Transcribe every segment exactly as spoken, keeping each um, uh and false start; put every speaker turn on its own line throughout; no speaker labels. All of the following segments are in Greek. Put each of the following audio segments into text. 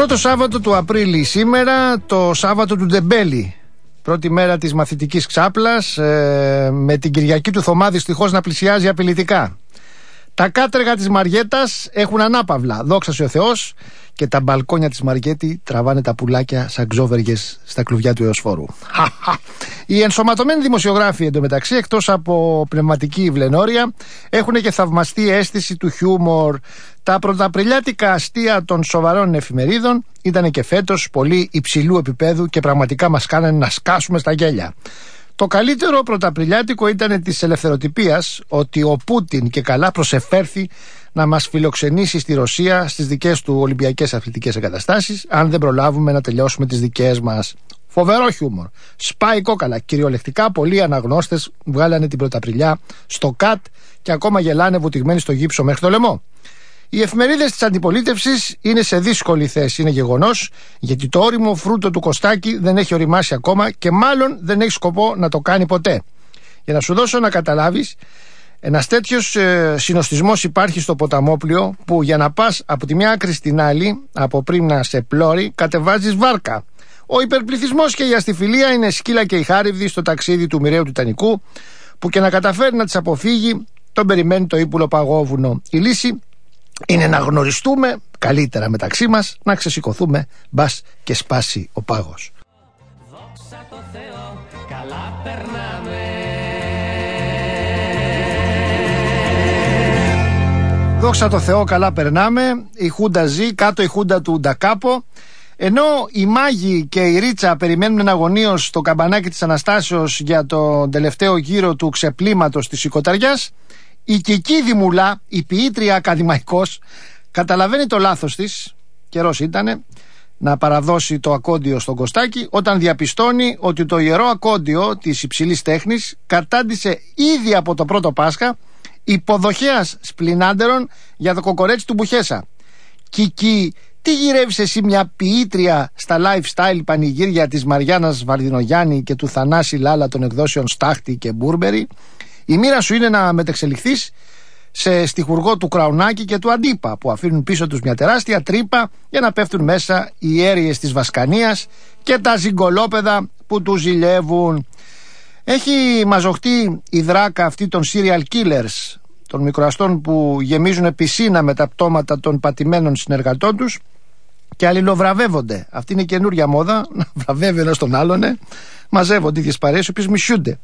Πρώτο Σάββατο του Απρίλη σήμερα, το Σάββατο του Ντεμπέλη. Πρώτη μέρα της μαθητικής ξάπλας, ε, με την Κυριακή του Θωμά δυστυχώς να πλησιάζει απειλητικά. Τα κάτρεγα της Μαριέτας έχουν ανάπαυλα, δόξα ο Θεός, και τα μπαλκόνια της Μαριέτη τραβάνε τα πουλάκια σαν ξόβεργες στα κλουβιά του Εωσφόρου. Οι ενσωματωμένοι δημοσιογράφοι εντωμεταξύ, εκτός από πνευματική βλενόρια, έχουν και θαυμαστή αίσθηση του χιούμορ. Τα πρωταπριλιάτικα αστεία των σοβαρών εφημερίδων ήταν και φέτος πολύ υψηλού επίπεδου και πραγματικά μας κάνανε να σκάσουμε στα γέλια. Το καλύτερο πρωταπριλιάτικο ήταν της ελευθεροτυπίας, ότι ο Πούτιν και καλά προσεφέρθη να μας φιλοξενήσει στη Ρωσία στις δικές του Ολυμπιακές Αθλητικές Εγκαταστάσεις, αν δεν προλάβουμε να τελειώσουμε τις δικές μας. Φοβερό χιούμορ. Σπάει κόκαλα. Κυριολεκτικά πολλοί αναγνώστες βγάλανε την Πρωταπριλιά στο ΚΑΤ και ακόμα γελάνε βουτυγμένοι στο γύψο μέχρι το λαιμό. Οι εφημερίδες της αντιπολίτευσης είναι σε δύσκολη θέση, είναι γεγονός, γιατί το ώριμο φρούτο του Κωστάκη δεν έχει οριμάσει ακόμα και μάλλον δεν έχει σκοπό να το κάνει ποτέ. Για να σου δώσω να καταλάβεις, ένας τέτοιος ε, συνοστισμός υπάρχει στο ποταμόπλιο, που για να πας από τη μια άκρη στην άλλη, από Πρίμνα σε Πλώρη, κατεβάζεις βάρκα. Ο υπερπληθυσμός και η αστιφιλία είναι σκύλα και η χάριβδη στο ταξίδι του μοιραίου Τιτανικού, που και να καταφέρει να τις αποφύγει, τον περιμένει το ύπουλο παγόβουνο. Η λύση είναι να γνωριστούμε καλύτερα μεταξύ μας, να ξεσηκωθούμε, μπας και σπάσει ο πάγος.
Δόξα τω Θεώ, καλά περνάμε.
Δόξα τω Θεώ, καλά περνάμε. Η Χούντα ζει, κάτω η Χούντα του Ντακάπο. Ενώ οι Μάγοι και η Ρίτσα περιμένουν αγωνίως το καμπανάκι της Αναστάσεως για το τελευταίο γύρο του ξεπλήματος της Οικοταριάς, η Κική Δημουλά, η ποιήτρια ακαδημαϊκός, καταλαβαίνει το λάθος της, καιρός ήτανε, να παραδώσει το ακόντιο στον Κωστάκη, όταν διαπιστώνει ότι το ιερό ακόντιο της υψηλής τέχνης κατάντησε ήδη από το πρώτο Πάσχα υποδοχέας σπλινάντερων για το κοκορέτσι του Μπουχέσα. Κική, τι γυρεύεις εσύ μια ποιήτρια στα lifestyle πανηγύρια της Μαριάννας Βαρδινογιάννη και του Θανάση Λάλα των εκδόσεων Στάχτη και Μπούρμπερι? Η μοίρα σου είναι να μετεξελιχθείς σε στιχουργό του Κραουνάκη και του Αντίπα, που αφήνουν πίσω τους μια τεράστια τρύπα για να πέφτουν μέσα οι αίριες της Βασκανίας και τα ζυγκολόπεδα που τους ζηλεύουν. Έχει μαζοχτεί η δράκα αυτή των serial killers, των μικροαστών που γεμίζουν πισίνα με τα πτώματα των πατημένων συνεργατών τους και αλληλοβραβεύονται. Αυτή είναι η καινούρια μόδα, να βραβεύει ένας τον άλλον, ε. Μαζεύονται ίδιες παρέες, οι οποίες μισούνται.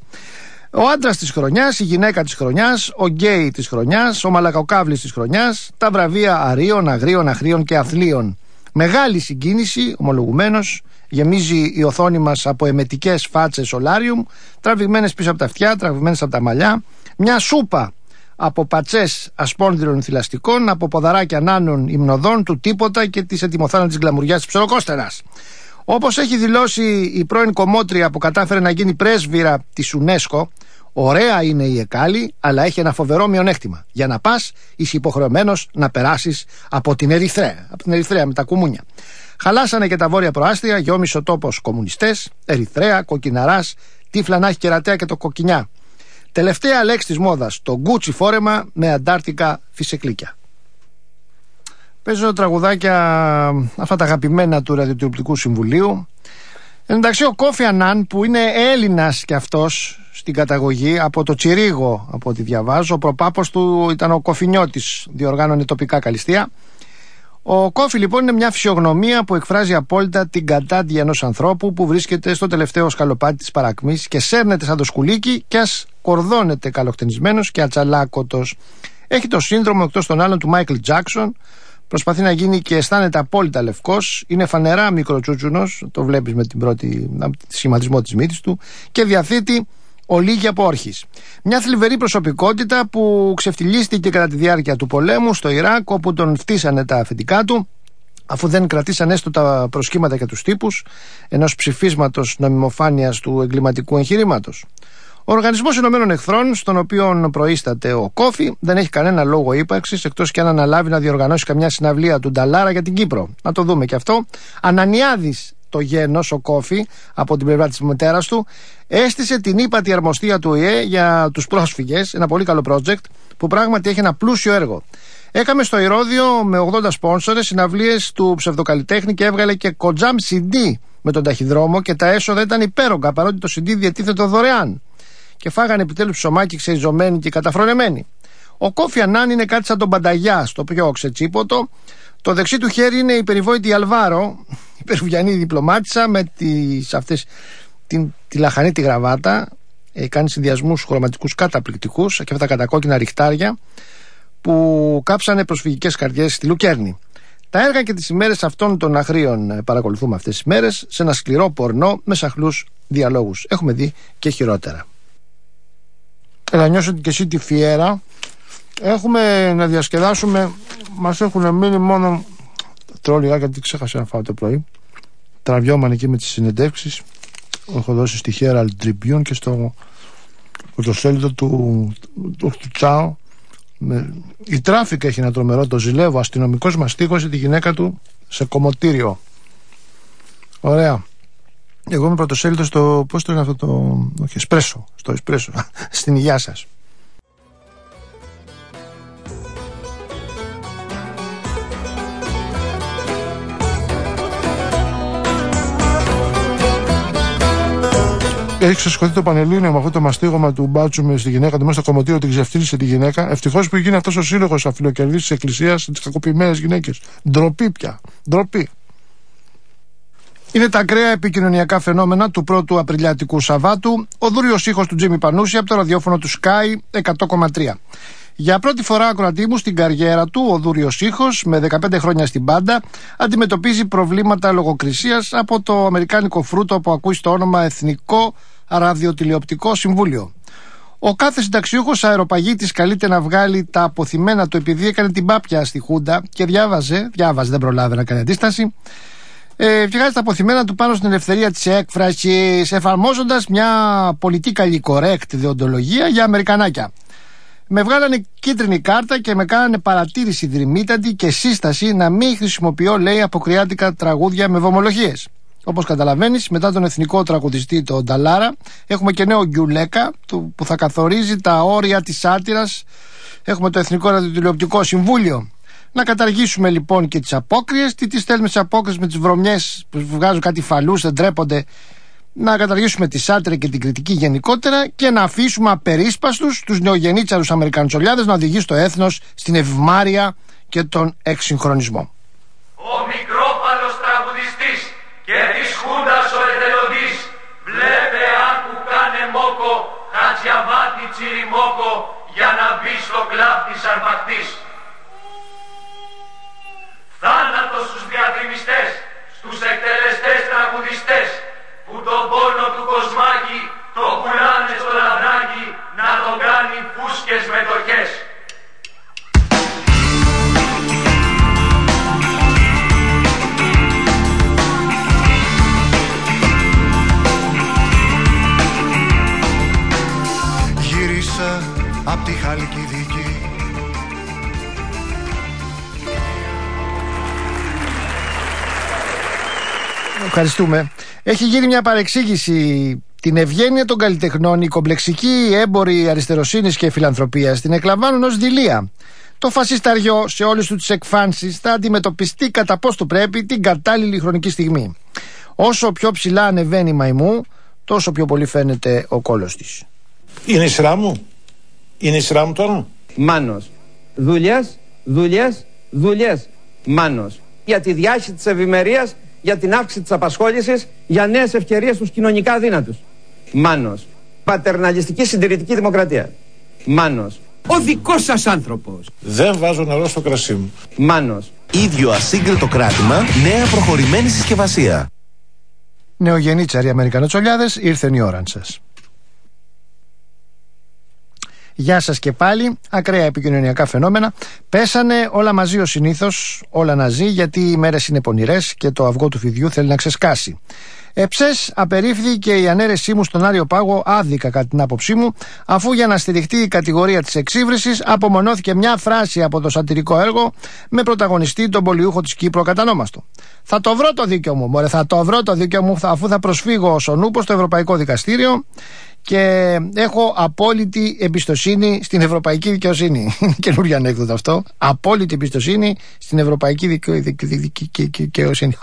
Ο άντρας της χρονιάς, η γυναίκα της χρονιάς, ο γκέι της χρονιάς, ο μαλακοκάβλης της χρονιάς, τα βραβεία αρίων, αγρίων, αχρίων και αθλίων. Μεγάλη συγκίνηση, ομολογουμένως, γεμίζει η οθόνη μας από εμετικές φάτσες σολάριουμ, τραβηγμένες πίσω από τα αυτιά, τραβηγμένες από τα μαλλιά, μια σούπα από πατσές ασπόνδυρων θηλαστικών, από ποδαράκια νάνων υμνοδών, του τίποτα και της ετοιμοθάνατης γκλαμουριάς της ψωροκόστερας. Όπως έχει δηλώσει η πρώην κομμότρια που κατάφερε να γίνει πρέσβυρα της UNESCO, ωραία είναι η Εκάλη, αλλά έχει ένα φοβερό μειονέκτημα. Για να πας, είσαι υποχρεωμένος να περάσεις από την Ερυθρέα, από την Ερυθρέα με τα κουμούνια. Χαλάσανε και τα βόρεια προάστια, γιόμισε ο τόπος κομμουνιστές, Ερυθρέα, Κοκκιναράς, τύφλα να έχει κερατέα και το κοκκινιά. Τελευταία λέξη της μόδας, το γκούτσι φόρεμα με αντάρτικα φυσεκλίκια. Παίζω τραγουδάκια αυτά τα αγαπημένα του Ραδιοτηλεοπτικού Συμβουλίου. Εντάξει, ο Κόφι Ανάν, που είναι Έλληνας κι αυτός στην καταγωγή, από το Τσιρίγο από ό,τι διαβάζω, ο προπάπος του ήταν ο Κοφινιώτης, διοργάνωνε τοπικά καλλιστεία. Ο Κόφι λοιπόν είναι μια φυσιογνωμία που εκφράζει απόλυτα την κατάντια ενός ανθρώπου που βρίσκεται στο τελευταίο σκαλοπάτι της παρακμής και σέρνεται σαν το σκουλίκι κι ας κορδώνεται καλοκτενισμένος και ατσαλάκωτος. Έχει το σύνδρομο εκτός των άλλων του Μάικλ Τζάκσον. Προσπαθεί να γίνει και αισθάνεται απόλυτα λευκός. Είναι φανερά μικροτσούτσουνος, το βλέπεις με την πρώτη σχηματισμό της μύτης του, και διαθέτει ολίγη από όρχης. Μια θλιβερή προσωπικότητα που ξεφτυλίστηκε κατά τη διάρκεια του πολέμου στο Ιράκ, όπου τον φτύσανε τα αφεντικά του, αφού δεν κρατήσαν έστω τα προσχήματα και τους τύπους ενός ψηφίσματος νομιμοφάνειας του εγκληματικού εγχειρήματος. Ο Οργανισμός Ηνωμένων Εχθρών, στον οποίο προείσταται ο Κόφι, δεν έχει κανένα λόγο ύπαρξης εκτός και αν αναλάβει να διοργανώσει καμιά συναυλία του Νταλάρα για την Κύπρο. Να το δούμε και αυτό. Ανανιάδης το γένος, ο Κόφι, από την πλευρά της μητέρας του, έστησε την ύπατη αρμοστία του ΟΗΕ για τους πρόσφυγες, ένα πολύ καλό project που πράγματι έχει ένα πλούσιο έργο. Έκαμε στο Ηρώδειο με ογδόντα σπόνσορες συναυλίες του ψευδοκαλλιτέχνη και έβγαλε και κοντζάμ σι ντι με τον ταχυδρόμο και τα έσοδα ήταν υπέρογκα, παρότι το σι ντι διατίθετο δωρεάν. Και φάγανε επιτέλους ψωμάκι ξεϊζωμένοι και καταφρονεμένοι. Ο Κόφι Ανάν είναι κάτι σαν τον Πανταγιά, στο πιο ξετσίποτο. Το δεξί του χέρι είναι η περιβόητη Αλβάρο, η περουβιανή διπλωμάτισσα με τις, αυτές, την, τη λαχανή τη γραβάτα. Ε, κάνει συνδυασμούς χρωματικούς καταπληκτικούς και αυτά τα κατακόκκινα ριχτάρια που κάψανε προσφυγικές καρδιές στη Λουκέρνη. Τα έργα και τις ημέρες αυτών των αγρίων παρακολουθούμε αυτές τις μέρες σε ένα σκληρό πορνό με σαχλούς διαλόγους. Έχουμε δει και χειρότερα. Έλα, νιώσω και εσύ τη φιέρα. Έχουμε να διασκεδάσουμε. Μας έχουν μείνει μόνο τρόλια, γιατί ξέχασα να φάω το πρωί. Τραβιόμαν εκεί με τις συνεντεύξεις. Έχω δώσει στη Herald Tribune και στο φωτοσέλιδο του, του, του Τσάο. Με... Η Τράφικα έχει ένα τρομερό, το ζηλεύω. Αστυνομικός μαστίγωσε τη γυναίκα του σε κομμωτήριο. Ωραία. Εγώ είμαι πρωτοσέλιδο στο. Πώς το είναι αυτό το. Όχι, εσπρέσο. Στο εσπρέσο. Στην υγεία σας. Έχει ξεσηκωθεί το Πανελλήνιο με αυτό το μαστίγωμα του μπάτσου στη γυναίκα του μέσα στο κομμωτήριο, την ξεφτύλισε τη γυναίκα. Ευτυχώς που γίνει αυτός ο σύλλογος αφιλοκερδής της Εκκλησίας στις κακοποιημένες γυναίκες. Ντροπή πια. Ντροπή. Είναι τα ακραία επικοινωνιακά φαινόμενα του πρώτου Απριλιάτικου Σαββάτου. Ο δούριος ήχος του Τζίμι Πανούση από το ραδιόφωνο του Sky εκατό κόμμα τρία. Για πρώτη φορά, ακροατή μου, στην καριέρα του, ο δούριος ήχος, με δεκαπέντε χρόνια στην μπάντα, αντιμετωπίζει προβλήματα λογοκρισίας από το αμερικάνικο φρούτο που ακούει στο όνομα Εθνικό Ραδιοτηλεοπτικό Συμβούλιο. Ο κάθε συνταξιούχος αεροπαγίτης καλείται να βγάλει τα αποθυμένα του επειδή έκανε την πάπια στη Χούντα και διάβαζε, διάβαζε, δεν προλάβει να κάνει αντίσταση. Ε, βγάζει τα αποθυμένα του πάνω στην ελευθερία της έκφρασης, εφαρμόζοντας μια πολιτικά correct διοντολογία για Αμερικανάκια. Με βγάλανε κίτρινη κάρτα και με κάνανε παρατήρηση δρυμύτατη και σύσταση να μην χρησιμοποιώ, λέει, αποκριάτικα τραγούδια με βομολογίες. Όπως καταλαβαίνεις, μετά τον εθνικό τραγουδιστή τον Νταλάρα, έχουμε και νέο Γκιουλέκα που θα καθορίζει τα όρια της σάτυρας. Έχουμε το Εθνικό Ραδιοτηλεοπτικό Συμβούλιο. Να καταργήσουμε λοιπόν και τις απόκριες. Τι τις θέλουμε τις απόκριες με τις βρωμιές που βγάζουν κάτι φαλούς, δεν τρέπονται. Να καταργήσουμε τη σάτυρα και την κριτική γενικότερα και να αφήσουμε απερίσπαστους τους νεογεννίτσαρους Αμερικαντσολιάδες να οδηγεί το έθνος στην ευμάρεια και τον εξυγχρονισμό.
Ο μικρόπαλος τραγουδιστής και της Χούντας ο εθελοντής, βλέπε άκου κάνε μόκο, χατζιαβάτη τσιριμόκο, για να μπει στο κλαμπ της αρπακτής. Θάνατο στους διακριμιστές, στους εκτελεστές τραγουδιστές, που τον πόνο του κοσμάκι το πουλάνε στο λαμπράκι να τον κάνει φούσκες μετοχές.
Γύρισα απ' τη Χαλκιδική.
Ευχαριστούμε. Έχει γίνει μια παρεξήγηση. Την ευγένεια των καλλιτεχνών, η κομπλεξική έμποροι αριστεροσύνης και φιλανθρωπίας την εκλαμβάνουν ως δειλία. Το φασισταριό σε όλες του τις εκφάνσεις θα αντιμετωπιστεί κατά πώς του πρέπει την κατάλληλη χρονική στιγμή. Όσο πιο ψηλά ανεβαίνει η μαϊμού, τόσο πιο πολύ φαίνεται ο κόλος της.
Είναι η σειρά μου. Είναι η σειρά μου τώρα.
Μάνος. Δουλειές, δουλειές, δουλειές. Μάνος. Για τη διάχυση της ευημερίας, για την αύξηση της απασχόλησης, για νέες ευκαιρίες στους κοινωνικά αδύνατους. Μάνος. Πατερναλιστική συντηρητική δημοκρατία. Μάνος.
Ο δικός σας άνθρωπος.
Δεν βάζω νερό στο κρασί μου.
Μάνος.
Ίδιο ασύγκριτο κράτημα, νέα προχωρημένη συσκευασία.
Νεογεννίτσαροι Αμερικανοτσολιάδες, ήρθεν η ώρα σας. Γεια σας και πάλι. Ακραία επικοινωνιακά φαινόμενα. Πέσανε όλα μαζί ως συνήθως, όλα να ζει, γιατί οι μέρες είναι πονηρές και το αυγό του φιδιού θέλει να ξεσκάσει. Εψές απερίφθη η ανέρεσή μου στον Άριο Πάγο άδικα κατά την άποψή μου, αφού για να στηριχτεί η κατηγορία της εξύβρισης απομονώθηκε μια φράση από το σατυρικό έργο με πρωταγωνιστή τον πολιούχο της Κύπρου κατανόμαστο. Θα το βρω το δίκιο μου, μωρέ, θα το βρω το δίκιο μου, αφού θα προσφύγω ως ο νούπος στο Ευρωπαϊκό Δικαστήριο και έχω απόλυτη εμπιστοσύνη στην ευρωπαϊκή δικαιοσύνη. Είναι καινούργια ανέκδοτο αυτό. Απόλυτη εμπιστοσύνη στην ευρωπαϊκή δικαιοσύνη.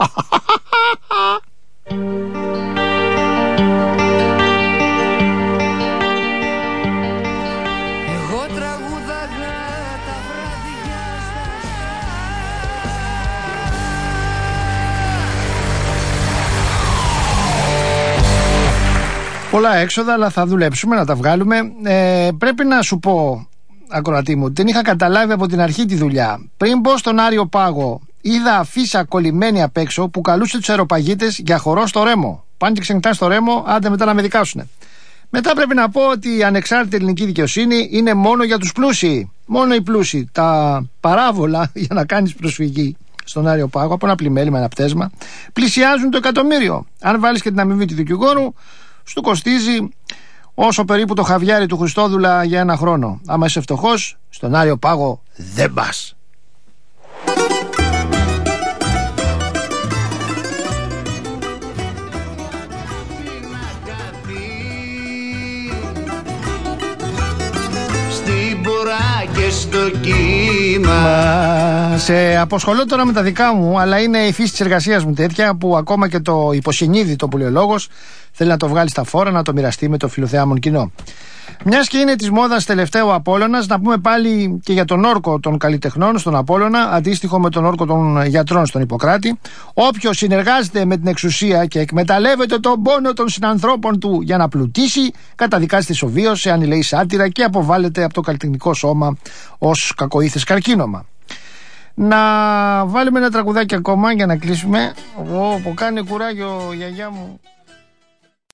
Πολλά έξοδα, αλλά θα δουλέψουμε να τα βγάλουμε. Ε, πρέπει να σου πω, ακροατή μου, δεν είχα καταλάβει από την αρχή τη δουλειά. Πριν μπω στον Άριο Πάγο, είδα αφίσα κολλημένη απ' έξω που καλούσε τους αεροπαγίτες για χορό στο Ρέμο. Πάνε και ξενκτά στο Ρέμο, άντε μετά να με δικάσουνε. Μετά πρέπει να πω ότι η ανεξάρτητη ελληνική δικαιοσύνη είναι μόνο για τους πλούσιοι. Μόνο οι πλούσιοι. Τα παράβολα για να κάνεις προσφυγή στον Άριο Πάγο από ένα πλημέλι με ένα πτέσμα πλησιάζουν το εκατομμύριο. Αν βάλεις και την αμοιβή του δικηγόρου, σου κοστίζει όσο περίπου το χαβιάρι του Χριστόδουλα για ένα χρόνο. Άμα είσαι φτωχός, στον Άριο Πάγο δεν πας.
Στην πορά και στο κύμα.
Σε αποσχολώ τώρα με τα δικά μου, αλλά είναι η φύση της εργασίας μου τέτοια που ακόμα και το υποσυνείδητο που λέει ο λόγος θέλει να το βγάλει στα φόρα, να το μοιραστεί με το φιλοθεάμον κοινό. Μιας και είναι της μόδας τελευταίο Απόλλωνας, να πούμε πάλι και για τον όρκο των καλλιτεχνών στον Απόλλωνα, αντίστοιχο με τον όρκο των γιατρών στον Ιπποκράτη. Όποιος συνεργάζεται με την εξουσία και εκμεταλλεύεται τον πόνο των συνανθρώπων του για να πλουτίσει, καταδικάζεται ισοβίως εάν λέει σάτυρα και αποβάλλεται από το καλλιτεχνικό σώμα ως κακοήθες καρκίνωμα. Να βάλουμε ένα τραγουδάκι ακόμα για να κλείσουμε. Ω, που κάνει κουράγιο γιαγιά μου.